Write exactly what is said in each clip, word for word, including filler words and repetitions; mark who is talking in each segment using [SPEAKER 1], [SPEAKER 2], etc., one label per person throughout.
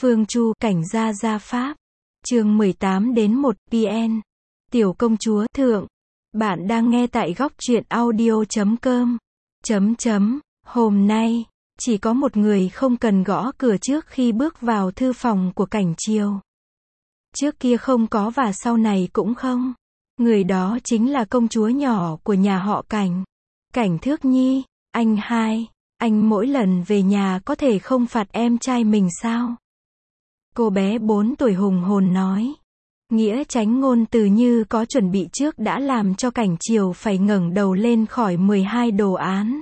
[SPEAKER 1] Phương Chu, cảnh gia gia pháp. Chương mười tám đến một pê en. Tiểu công chúa thượng. Bạn đang nghe tại góc truyện audio chấm com. Chấm chấm. Hôm nay, chỉ có một người không cần gõ cửa trước khi bước vào thư phòng của Cảnh Triều. Trước kia không có và sau này cũng không. Người đó chính là công chúa nhỏ của nhà họ Cảnh. Cảnh Thước Nhi. Anh hai, anh mỗi lần về nhà có thể không phạt em trai mình sao? Cô bé bốn tuổi hùng hồn nói. Nghĩa tránh ngôn từ như có chuẩn bị trước đã làm cho Cảnh Triều phải ngẩng đầu lên khỏi mười hai đồ án.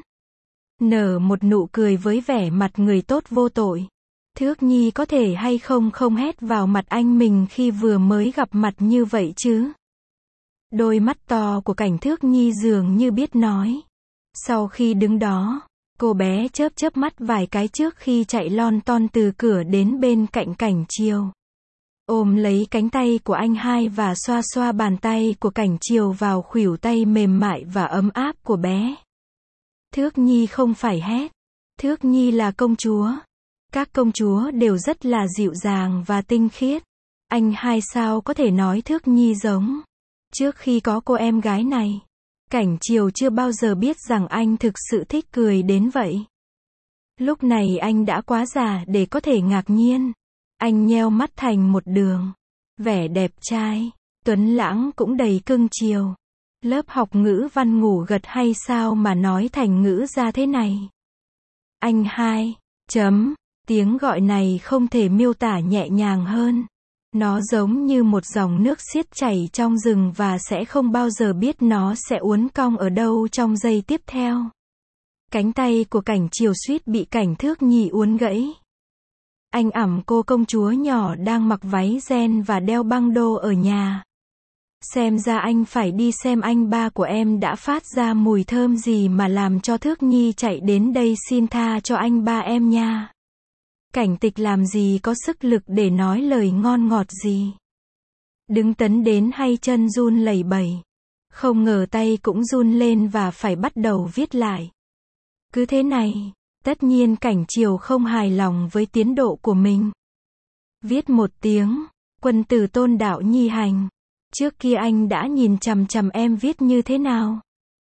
[SPEAKER 1] Nở một nụ cười với vẻ mặt người tốt vô tội. Thước Nhi có thể hay không không hét vào mặt anh mình khi vừa mới gặp mặt như vậy chứ? Đôi mắt to của Cảnh Thước Nhi dường như biết nói. Sau khi đứng đó, cô bé chớp chớp mắt vài cái trước khi chạy lon ton từ cửa đến bên cạnh Cảnh Triều. Ôm lấy cánh tay của anh hai và xoa xoa bàn tay của Cảnh Triều vào khuỷu tay mềm mại và ấm áp của bé. Thước Nhi không phải hét. Thước Nhi là công chúa. Các công chúa đều rất là dịu dàng và tinh khiết. Anh hai sao có thể nói Thước Nhi giống. Trước khi có cô em gái này, Cảnh Triều chưa bao giờ biết rằng anh thực sự thích cười đến vậy. Lúc này anh đã quá già để có thể ngạc nhiên. Anh nheo mắt thành một đường. Vẻ đẹp trai, tuấn lãng cũng đầy cưng chiều. Lớp học ngữ văn ngủ gật hay sao mà nói thành ngữ ra thế này? Anh hai, chấm, tiếng gọi này không thể miêu tả nhẹ nhàng hơn. Nó giống như một dòng nước xiết chảy trong rừng và sẽ không bao giờ biết nó sẽ uốn cong ở đâu trong giây tiếp theo. Cánh tay của Cảnh Triều suýt bị Cảnh Thước Nhi uốn gãy. Anh ẵm cô công chúa nhỏ đang mặc váy ren và đeo băng đô ở nhà. Xem ra anh phải đi xem anh ba của em đã phát ra mùi thơm gì mà làm cho Thước Nhi chạy đến đây xin tha cho anh ba em nha. Cảnh Tịch làm gì có sức lực để nói lời ngon ngọt gì. Đứng tấn đến hay chân run lẩy bẩy. Không ngờ tay cũng run lên và phải bắt đầu viết lại. Cứ thế này, tất nhiên Cảnh Triều không hài lòng với tiến độ của mình. Viết một tiếng, quân tử tôn đạo nhi hành. Trước kia anh đã nhìn chằm chằm em viết như thế nào?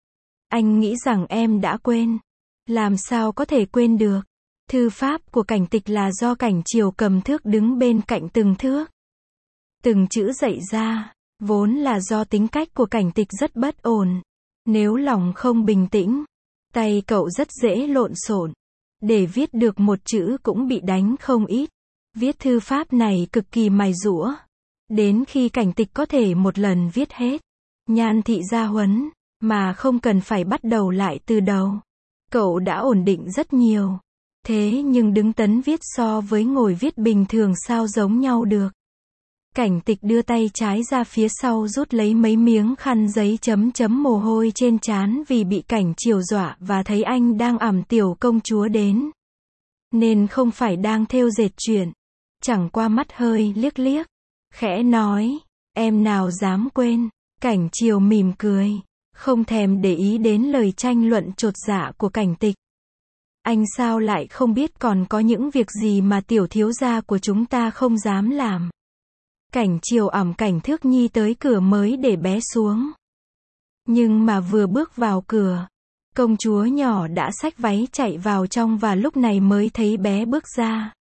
[SPEAKER 1] Anh nghĩ rằng em đã quên. Làm sao có thể quên được? Thư pháp của Cảnh Tịch là do Cảnh Triều cầm thước đứng bên cạnh từng thước. Từng chữ dạy ra, vốn là do tính cách của Cảnh Tịch rất bất ổn. Nếu lòng không bình tĩnh, tay cậu rất dễ lộn xộn. Để viết được một chữ cũng bị đánh không ít. Viết thư pháp này cực kỳ mài giũa. Đến khi Cảnh Tịch có thể một lần viết hết Nhan thị gia huấn, mà không cần phải bắt đầu lại từ đầu. Cậu đã ổn định rất nhiều. Thế nhưng đứng tấn viết so với ngồi viết bình thường sao giống nhau được. Cảnh Tịch đưa tay trái ra phía sau rút lấy mấy miếng khăn giấy chấm chấm mồ hôi trên trán vì bị Cảnh Triều dọa và thấy anh đang ẵm tiểu công chúa đến. Nên không phải đang thêu dệt chuyện. Chẳng qua mắt hơi liếc liếc. Khẽ nói, em nào dám quên. Cảnh Triều mỉm cười, không thèm để ý đến lời tranh luận chột dạ của Cảnh Tịch. Anh sao lại không biết còn có những việc gì mà tiểu thiếu gia của chúng ta không dám làm. Cảnh Triều ẵm Cảnh Thước Nhi tới cửa mới để bé xuống. Nhưng mà vừa bước vào cửa, công chúa nhỏ đã xách váy chạy vào trong và lúc này mới thấy bé bước ra.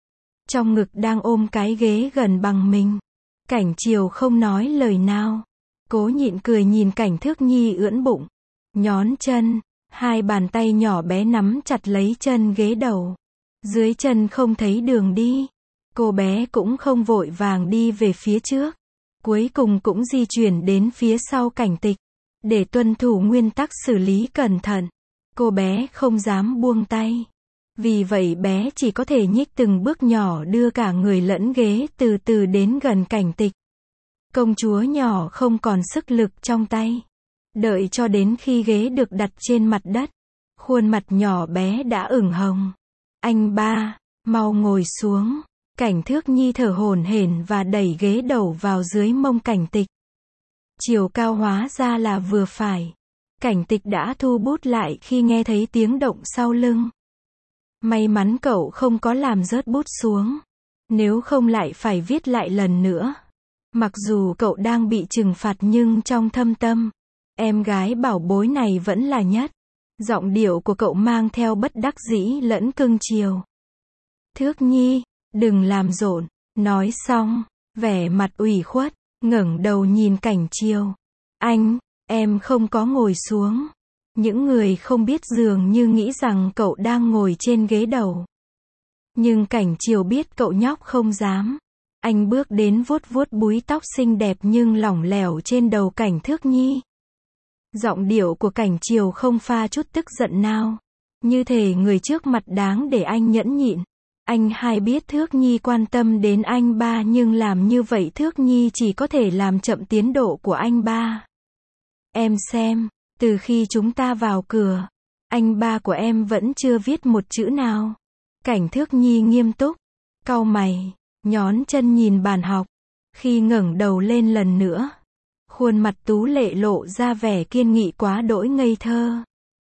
[SPEAKER 1] Trong ngực đang ôm cái ghế gần bằng mình. Cảnh Triều không nói lời nào. Cố nhịn cười nhìn Cảnh Thước Nhi ưỡn bụng, nhón chân, hai bàn tay nhỏ bé nắm chặt lấy chân ghế đầu. Dưới chân không thấy đường đi. Cô bé cũng không vội vàng đi về phía trước. Cuối cùng cũng di chuyển đến phía sau Cảnh Tịch. Để tuân thủ nguyên tắc xử lý cẩn thận. Cô bé không dám buông tay. Vì vậy bé chỉ có thể nhích từng bước nhỏ đưa cả người lẫn ghế từ từ đến gần Cảnh Tịch. Công chúa nhỏ không còn sức lực trong tay. Đợi cho đến khi ghế được đặt trên mặt đất. Khuôn mặt nhỏ bé đã ửng hồng. Anh ba, mau ngồi xuống. Cảnh Thước Nhi thở hổn hển và đẩy ghế đầu vào dưới mông Cảnh Tịch. Chiều cao hóa ra là vừa phải. Cảnh Tịch đã thu bút lại khi nghe thấy tiếng động sau lưng. May mắn cậu không có làm rớt bút xuống. Nếu không lại phải viết lại lần nữa. Mặc dù cậu đang bị trừng phạt nhưng trong thâm tâm, em gái bảo bối này vẫn là nhất. Giọng điệu của cậu mang theo bất đắc dĩ lẫn cưng chiều. Thước Nhi, đừng làm rộn. Nói xong, vẻ mặt ủy khuất, ngẩng đầu nhìn Cảnh Chiều. Anh, em không có ngồi xuống. Những người không biết dường như nghĩ rằng cậu đang ngồi trên ghế đầu. Nhưng Cảnh Chiều biết cậu nhóc không dám. Anh bước đến vuốt vuốt búi tóc xinh đẹp nhưng lỏng lẻo trên đầu Cảnh Thước Nhi. Giọng điệu của Cảnh Chiều không pha chút tức giận nào. Như thể người trước mặt đáng để anh nhẫn nhịn. Anh hai biết Thước Nhi quan tâm đến anh ba nhưng làm như vậy Thước Nhi chỉ có thể làm chậm tiến độ của anh ba. Em xem, từ khi chúng ta vào cửa, anh ba của em vẫn chưa viết một chữ nào. Cảnh Thước Nhi nghiêm túc, cau mày, nhón chân nhìn bàn học. Khi ngẩng đầu lên lần nữa, khuôn mặt tú lệ lộ ra vẻ kiên nghị quá đỗi ngây thơ.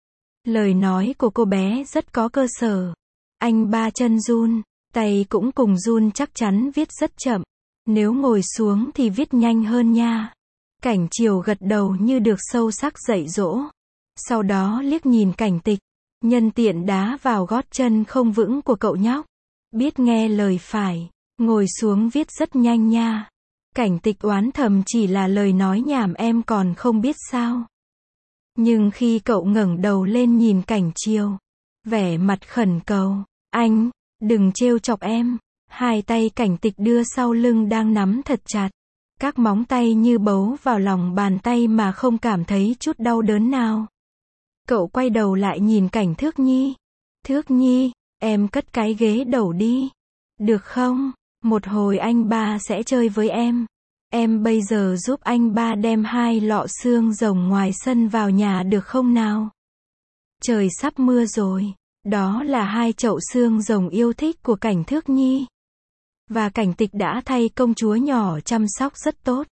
[SPEAKER 1] Lời nói của cô bé rất có cơ sở. Anh ba chân run, tay cũng cùng run, chắc chắn viết rất chậm. Nếu ngồi xuống thì viết nhanh hơn nha. Cảnh Chiều gật đầu như được sâu sắc dạy dỗ. Sau đó liếc nhìn Cảnh Tịch, nhân tiện đá vào gót chân không vững của cậu nhóc. Biết nghe lời phải, ngồi xuống viết rất nhanh nha. Cảnh Tịch oán thầm chỉ là lời nói nhảm em còn không biết sao. Nhưng khi cậu ngẩng đầu lên nhìn Cảnh Chiều, vẻ mặt khẩn cầu, anh, đừng trêu chọc em. Hai tay Cảnh Tịch đưa sau lưng đang nắm thật chặt. Các móng tay như bấu vào lòng bàn tay mà không cảm thấy chút đau đớn nào. Cậu quay đầu lại nhìn Cảnh Thước Nhi. Thước Nhi, em cất cái ghế đầu đi. Được không? Một hồi anh ba sẽ chơi với em. Em bây giờ giúp anh ba đem hai lọ xương rồng ngoài sân vào nhà được không nào? Trời sắp mưa rồi. Đó là hai chậu xương rồng yêu thích của Cảnh Thước Nhi. Và Cảnh Tịch đã thay công chúa nhỏ chăm sóc rất tốt.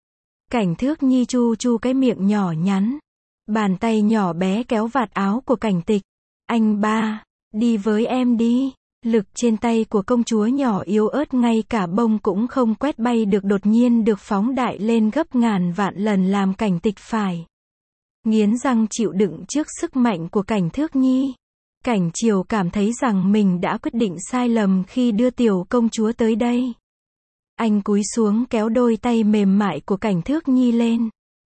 [SPEAKER 1] Cảnh Thước Nhi chu chu cái miệng nhỏ nhắn. Bàn tay nhỏ bé kéo vạt áo của Cảnh Tịch. Anh ba, đi với em đi. Lực trên tay của công chúa nhỏ yếu ớt ngay cả bông cũng không quét bay được đột nhiên được phóng đại lên gấp ngàn vạn lần làm Cảnh Tịch phải nghiến răng chịu đựng trước sức mạnh của Cảnh Thước Nhi. Cảnh Chiều cảm thấy rằng mình đã quyết định sai lầm khi đưa tiểu công chúa tới đây. Anh cúi xuống kéo đôi tay mềm mại của Cảnh Thước Nhi lên.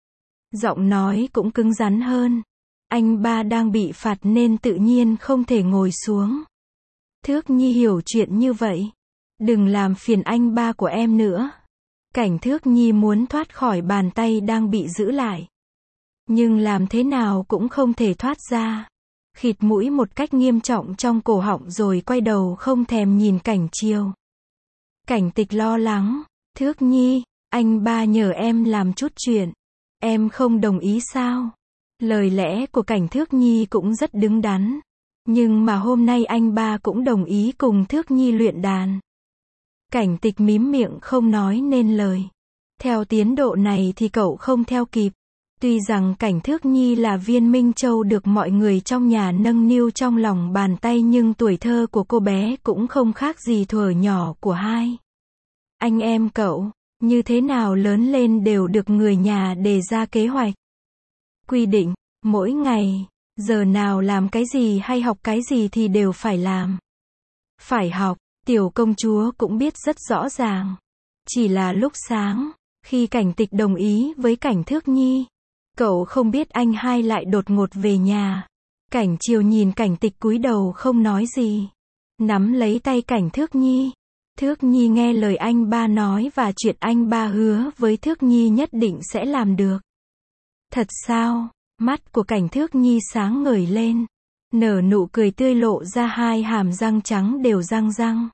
[SPEAKER 1] Giọng nói cũng cứng rắn hơn. Anh ba đang bị phạt nên tự nhiên không thể ngồi xuống. Thước Nhi hiểu chuyện như vậy. Đừng làm phiền anh ba của em nữa. Cảnh Thước Nhi muốn thoát khỏi bàn tay đang bị giữ lại. Nhưng làm thế nào cũng không thể thoát ra. Khịt mũi một cách nghiêm trọng trong cổ họng rồi quay đầu không thèm nhìn Cảnh Chiều. Cảnh Tịch lo lắng. Thước Nhi, anh ba nhờ em làm chút chuyện. Em không đồng ý sao? Lời lẽ của Cảnh Thước Nhi cũng rất đứng đắn. Nhưng mà hôm nay anh ba cũng đồng ý cùng Thước Nhi luyện đàn. Cảnh Tịch mím miệng không nói nên lời. Theo tiến độ này thì cậu không theo kịp. Tuy rằng Cảnh Thước Nhi là viên minh châu được mọi người trong nhà nâng niu trong lòng bàn tay nhưng tuổi thơ của cô bé cũng không khác gì thuở nhỏ của hai anh em cậu. Như thế nào lớn lên đều được người nhà đề ra kế hoạch. Quy định, mỗi ngày, giờ nào làm cái gì hay học cái gì thì đều phải làm. Phải học, tiểu công chúa cũng biết rất rõ ràng. Chỉ là lúc sáng, khi Cảnh Tịch đồng ý với Cảnh Thước Nhi, cậu không biết anh hai lại đột ngột về nhà. Cảnh Chiều nhìn Cảnh Tịch cúi đầu không nói gì. Nắm lấy tay Cảnh Thước Nhi. Thước Nhi nghe lời anh ba nói và chuyện anh ba hứa với Thước Nhi nhất định sẽ làm được. Thật sao? Mắt của Cảnh Thước Nhi sáng ngời lên. Nở nụ cười tươi lộ ra hai hàm răng trắng đều răng răng.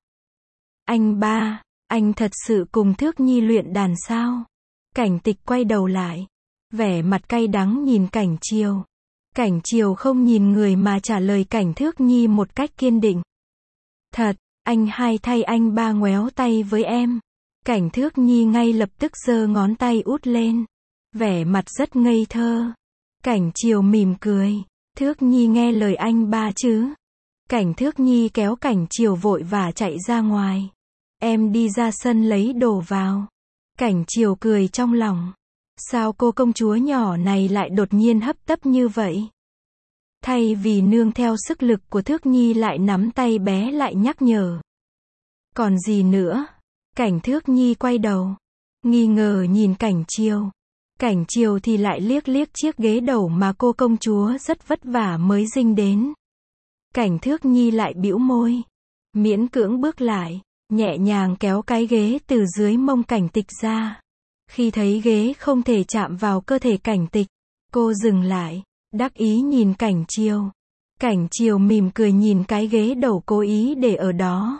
[SPEAKER 1] Anh ba, anh thật sự cùng Thước Nhi luyện đàn sao? Cảnh Tịch quay đầu lại. Vẻ mặt cay đắng nhìn Cảnh Chiều. Cảnh Chiều không nhìn người mà trả lời Cảnh Thước Nhi một cách kiên định. Thật, anh hai thay anh ba ngoéo tay với em. Cảnh Thước Nhi ngay lập tức giơ ngón tay út lên. Vẻ mặt rất ngây thơ. Cảnh Chiều mỉm cười. Thước Nhi nghe lời anh ba chứ. Cảnh Thước Nhi kéo Cảnh Chiều vội vã chạy ra ngoài. em đi ra sân lấy đồ vào. Cảnh Triều cười trong lòng. Sao cô công chúa nhỏ này lại đột nhiên hấp tấp như vậy? Thay vì nương theo sức lực của Thước Nhi lại nắm tay bé lại nhắc nhở. Còn gì nữa? Cảnh Thước Nhi quay đầu, nghi ngờ nhìn Cảnh Triều. Cảnh Triều thì lại liếc liếc chiếc ghế đầu mà cô công chúa rất vất vả mới dinh đến. Cảnh Thước Nhi lại bĩu môi, miễn cưỡng bước lại, nhẹ nhàng kéo cái ghế từ dưới mông Cảnh Tịch ra. Khi thấy ghế không thể chạm vào cơ thể Cảnh Tịch, cô dừng lại, đắc ý nhìn Cảnh Triều. Cảnh Triều mỉm cười nhìn cái ghế đầu cố ý để ở đó.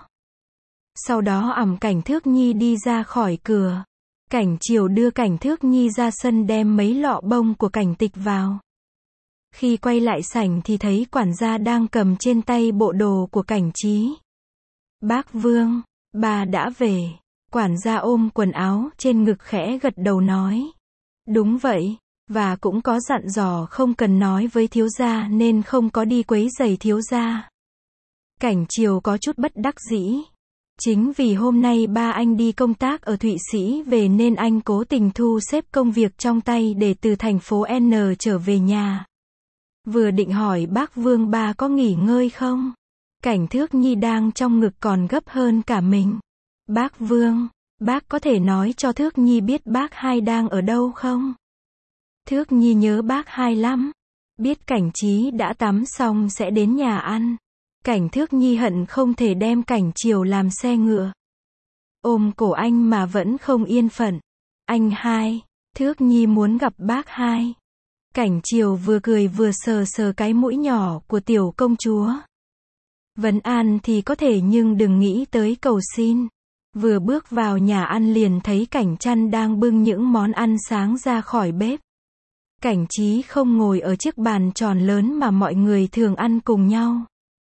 [SPEAKER 1] Sau đó ẵm Cảnh Thước Nhi đi ra khỏi cửa. Cảnh Triều đưa Cảnh Thước Nhi ra sân đem mấy lọ bông của Cảnh Tịch vào. Khi quay lại sảnh thì thấy quản gia đang cầm trên tay bộ đồ của Cảnh Trí. Bác Vương, bà đã về. Quản gia ôm quần áo trên ngực khẽ gật đầu nói. Đúng vậy, và cũng có dặn dò không cần nói với thiếu gia nên không có đi quấy rầy thiếu gia. Cảnh Triều có chút bất đắc dĩ. Chính vì hôm nay ba anh đi công tác ở Thụy Sĩ về nên anh cố tình thu xếp công việc trong tay để từ thành phố N trở về nhà. Vừa định hỏi bác Vương ba có nghỉ ngơi không? Cảnh Thước Nhi đang trong ngực còn gấp hơn cả mình. Bác Vương, bác có thể nói cho Thước Nhi biết bác hai đang ở đâu không? Thước Nhi nhớ bác hai lắm. Biết Cảnh Trí đã tắm xong sẽ đến nhà ăn. Cảnh Thước Nhi hận không thể đem Cảnh Triều làm xe ngựa. Ôm cổ anh mà vẫn không yên phận. Anh hai, Thước Nhi muốn gặp bác hai. Cảnh Triều vừa cười vừa sờ sờ cái mũi nhỏ của tiểu công chúa. Vấn an thì có thể nhưng đừng nghĩ tới cầu xin. Vừa bước vào nhà ăn liền thấy Cảnh Trăn đang bưng những món ăn sáng ra khỏi bếp. Cảnh Trí không ngồi ở chiếc bàn tròn lớn mà mọi người thường ăn cùng nhau.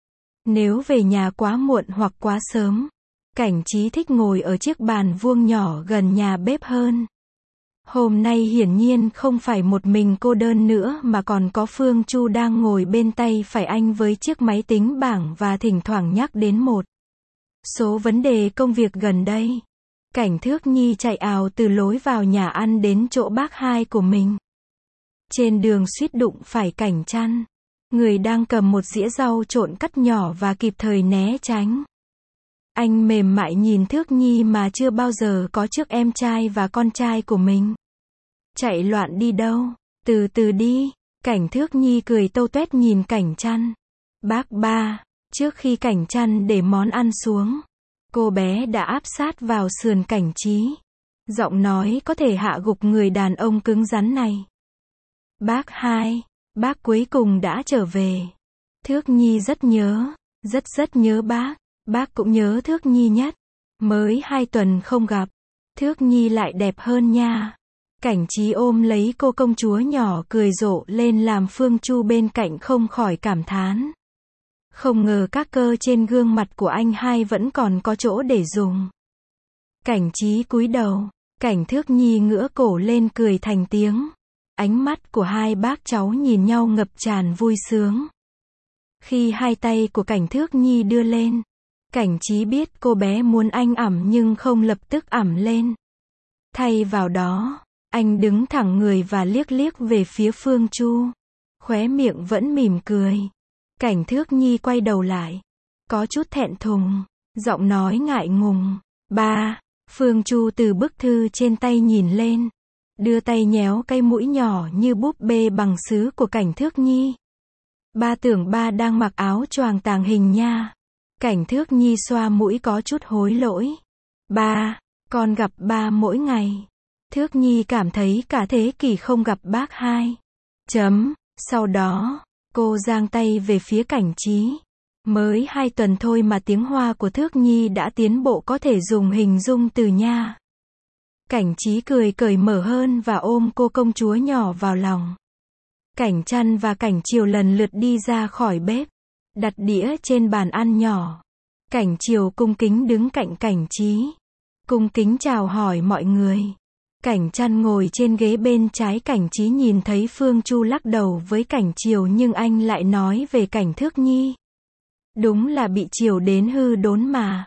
[SPEAKER 1] Nếu về nhà quá muộn hoặc quá sớm, Cảnh Trí thích ngồi ở chiếc bàn vuông nhỏ gần nhà bếp hơn. Hôm nay hiển nhiên không phải một mình cô đơn nữa mà còn có Phương Chu đang ngồi bên tay phải anh với chiếc máy tính bảng và thỉnh thoảng nhắc đến một số vấn đề công việc gần đây. Cảnh Thước Nhi chạy ào từ lối vào nhà ăn đến chỗ bác hai của mình. Trên đường suýt đụng phải Cảnh Trăn. Người đang cầm một dĩa rau trộn cắt nhỏ và kịp thời né tránh. Anh mềm mại nhìn Thước Nhi mà chưa bao giờ có trước em trai và con trai của mình. Chạy loạn đi đâu, từ từ đi. Cảnh Thước Nhi cười tâu tuét nhìn Cảnh Trăn. Bác ba, trước khi Cảnh Trăn để món ăn xuống, cô bé đã áp sát vào sườn Cảnh Trí. Giọng nói có thể hạ gục người đàn ông cứng rắn này. Bác hai, bác cuối cùng đã trở về. Thước Nhi rất nhớ, rất rất nhớ bác. Bác cũng nhớ Thước Nhi nhất. Mới hai tuần không gặp, Thước Nhi lại đẹp hơn nha. Cảnh Trí ôm lấy cô công chúa nhỏ cười rộ lên làm Phương Chu bên cạnh không khỏi cảm thán. Không ngờ các cơ trên gương mặt của anh hai vẫn còn có chỗ để dùng. Cảnh Trí cúi đầu, Cảnh Thước Nhi ngửa cổ lên cười thành tiếng. Ánh mắt của hai bác cháu nhìn nhau ngập tràn vui sướng. Khi hai tay của Cảnh Thước Nhi đưa lên, Cảnh Trí biết cô bé muốn anh ẵm nhưng không lập tức ẵm lên. Thay vào đó, anh đứng thẳng người và liếc liếc về phía Phương Chu. Khóe miệng vẫn mỉm cười. Cảnh Thước Nhi quay đầu lại. Có chút thẹn thùng. Giọng nói ngại ngùng. Ba. Phương Chu từ bức thư trên tay nhìn lên. Đưa tay nhéo cái mũi nhỏ như búp bê bằng sứ của Cảnh Thước Nhi. Ba tưởng ba đang mặc áo choàng tàng hình nha. Cảnh Thước Nhi xoa mũi có chút hối lỗi. Ba, con gặp ba mỗi ngày. Thước Nhi cảm thấy cả thế kỷ không gặp bác hai. Chấm. Sau đó, cô giang tay về phía Cảnh Trí. Mới hai tuần thôi mà tiếng Hoa của Thước Nhi đã tiến bộ có thể dùng hình dung từ nha. Cảnh Trí cười cởi mở hơn và ôm cô công chúa nhỏ vào lòng. Cảnh Trăn và Cảnh Triều lần lượt đi ra khỏi bếp. Đặt đĩa trên bàn ăn nhỏ. Cảnh Triều cung kính đứng cạnh Cảnh Trí. Cung kính chào hỏi mọi người. Cảnh Trăn ngồi trên ghế bên trái Cảnh Trí nhìn thấy Phương Chu lắc đầu với Cảnh Triều nhưng anh lại nói về Cảnh Thước Nhi. Đúng là bị chiều đến hư đốn mà.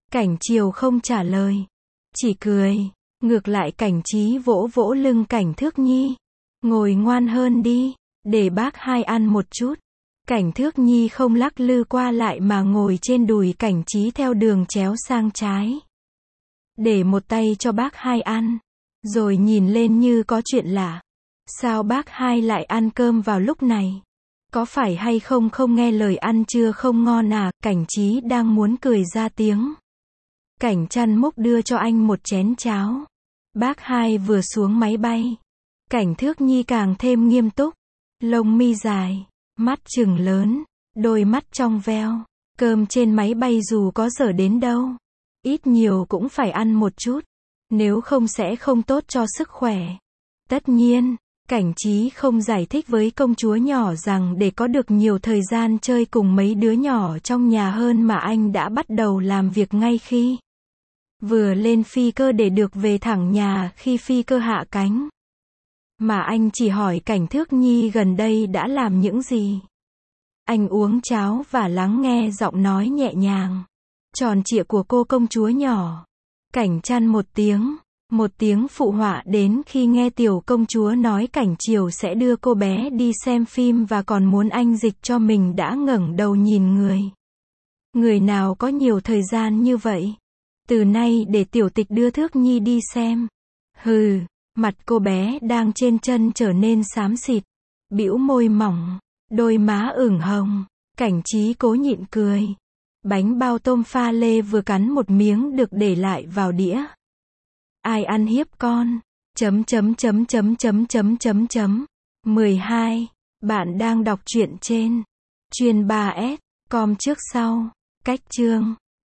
[SPEAKER 1] Cảnh Triều không trả lời, chỉ cười. Ngược lại Cảnh Trí vỗ vỗ lưng Cảnh Thước Nhi. Ngồi ngoan hơn đi, để bác hai ăn một chút. Cảnh Thước Nhi không lắc lư qua lại mà ngồi trên đùi Cảnh Trí theo đường chéo sang trái. Để một tay cho bác hai ăn, rồi nhìn lên như có chuyện lạ. Sao bác hai lại ăn cơm vào lúc này? Có phải hay không không nghe lời ăn trưa không ngon à? Cảnh Trí đang muốn cười ra tiếng. Cảnh Chăn Múc đưa cho anh một chén cháo. Bác hai vừa xuống máy bay. Cảnh Thước Nhi càng thêm nghiêm túc. Lông mi dài, mắt trừng lớn, đôi mắt trong veo. Cơm trên máy bay dù có dở đến đâu, ít nhiều cũng phải ăn một chút. Nếu không sẽ không tốt cho sức khỏe. Tất nhiên, Cảnh Trí không giải thích với công chúa nhỏ rằng để có được nhiều thời gian chơi cùng mấy đứa nhỏ trong nhà hơn mà anh đã bắt đầu làm việc ngay khi vừa lên phi cơ để được về thẳng nhà khi phi cơ hạ cánh. Mà anh chỉ hỏi Cảnh Thước Nhi gần đây đã làm những gì. Anh uống cháo và lắng nghe giọng nói nhẹ nhàng, tròn trịa của cô công chúa nhỏ. Cảnh Chăn một tiếng, một tiếng phụ họa đến khi nghe tiểu công chúa nói Cảnh Triều sẽ đưa cô bé đi xem phim và còn muốn anh dịch cho mình đã ngẩng đầu nhìn người. Người nào có nhiều thời gian như vậy? Từ nay để tiểu tịch đưa Thước Nhi đi xem. Hừ, mặt cô bé đang trên chân trở nên xám xịt, bĩu môi mỏng, đôi má ửng hồng. Cảnh Trí cố nhịn cười. Bánh bao tôm pha lê vừa cắn một miếng được để lại vào đĩa. Ai ăn hiếp con? Chấm chấm chấm chấm chấm chấm chấm chấm. mười hai. Bạn đang đọc truyện trên chuyên ba S com trước sau. Cách chương